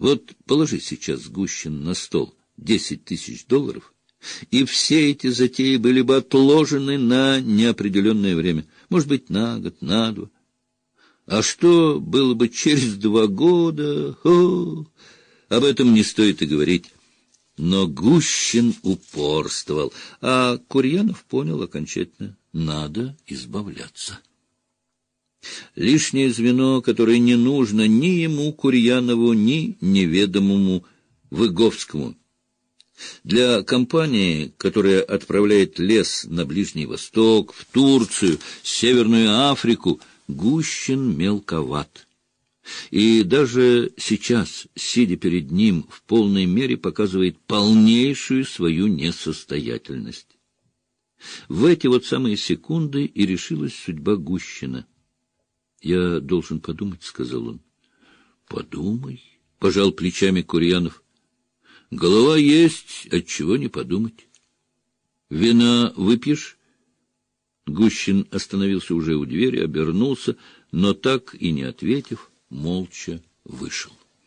Вот положи сейчас, Гущин, на стол $10 000, и все эти затеи были бы отложены на неопределенное время, может быть, на год, на два. А что было бы через 2 года? Об этом не стоит и говорить. Но Гущин упорствовал, а Курьянов понял окончательно: надо избавляться. Лишнее звено, которое не нужно ни ему, Курьянову, ни неведомому Выговскому. Для компании, которая отправляет лес на Ближний Восток, в Турцию, Северную Африку, Гущин мелковат. И даже сейчас, сидя перед ним, в полной мере показывает полнейшую свою несостоятельность. В эти вот самые секунды и решилась судьба Гущина. «Я должен подумать», — сказал он. «Подумай», — пожал плечами Курьянов. «Голова есть, отчего не подумать. Вина выпьешь?» Гущин остановился уже у двери, обернулся, но так и не ответив, молча вышел.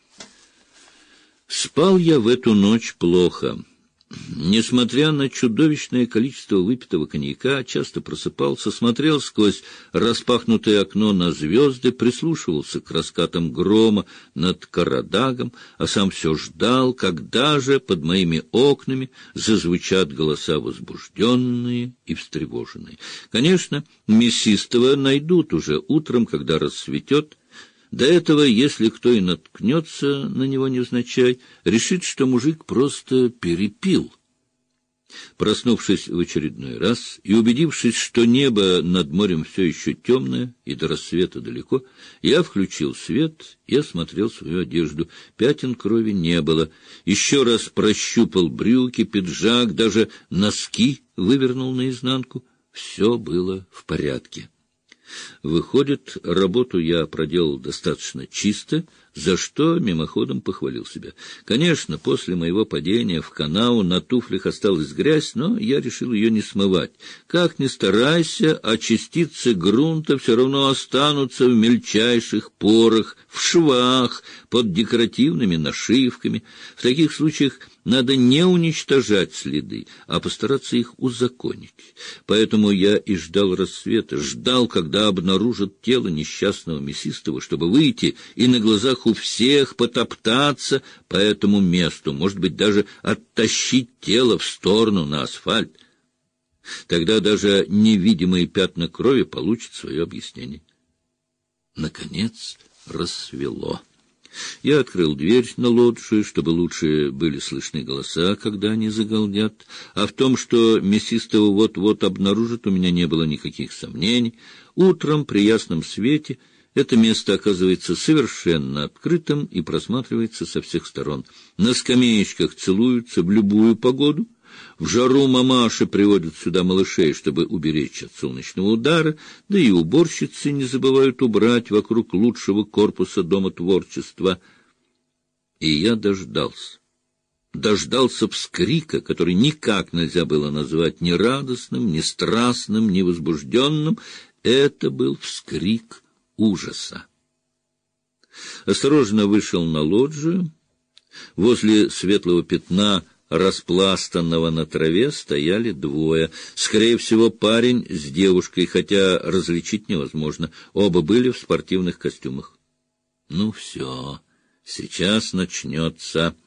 Спал я в эту ночь плохо. Несмотря на чудовищное количество выпитого коньяка, часто просыпался, смотрел сквозь распахнутое окно на звезды, прислушивался к раскатам грома над Карадагом, а сам все ждал, когда же под моими окнами зазвучат голоса возбужденные и встревоженные. Конечно, Мясистого найдут уже утром, когда рассветет. До этого, если кто и наткнется на него невзначай, решит, что мужик просто перепил. Проснувшись в очередной раз и убедившись, что небо над морем все еще темное и до рассвета далеко, я включил свет и осмотрел свою одежду. Пятен крови не было. Еще раз прощупал брюки, пиджак, даже носки вывернул наизнанку. Все было в порядке. Выходит, работу я проделал достаточно чисто, за что мимоходом похвалил себя. Конечно, после моего падения в канаву на туфлях осталась грязь, но я решил ее не смывать. Как ни старайся, а частицы грунта все равно останутся в мельчайших порах, в швах, под декоративными нашивками. В таких случаях надо не уничтожать следы, а постараться их узаконить. Поэтому я и ждал рассвета, ждал, когда обнаружат тело несчастного Мясистого, чтобы выйти и на глазах у всех потоптаться по этому месту, может быть, даже оттащить тело в сторону на асфальт. Тогда даже невидимые пятна крови получат свое объяснение. Наконец рассвело. Я открыл дверь на лоджию, чтобы лучше были слышны голоса, когда они загалдят, а в том, что Мясистого вот-вот обнаружат, у меня не было никаких сомнений. Утром при ясном свете это место оказывается совершенно открытым и просматривается со всех сторон. На скамеечках целуются в любую погоду. В жару мамаши приводят сюда малышей, чтобы уберечь от солнечного удара, да и уборщицы не забывают убрать вокруг лучшего корпуса Дома творчества. И я дождался. Дождался вскрика, который никак нельзя было назвать ни радостным, ни страстным, ни возбужденным. Это был вскрик ужаса. Осторожно вышел на лоджию. Возле светлого пятна, распластанного на траве, стояли двое. Скорее всего, парень с девушкой, хотя различить невозможно. Оба были в спортивных костюмах. Ну все, сейчас начнется.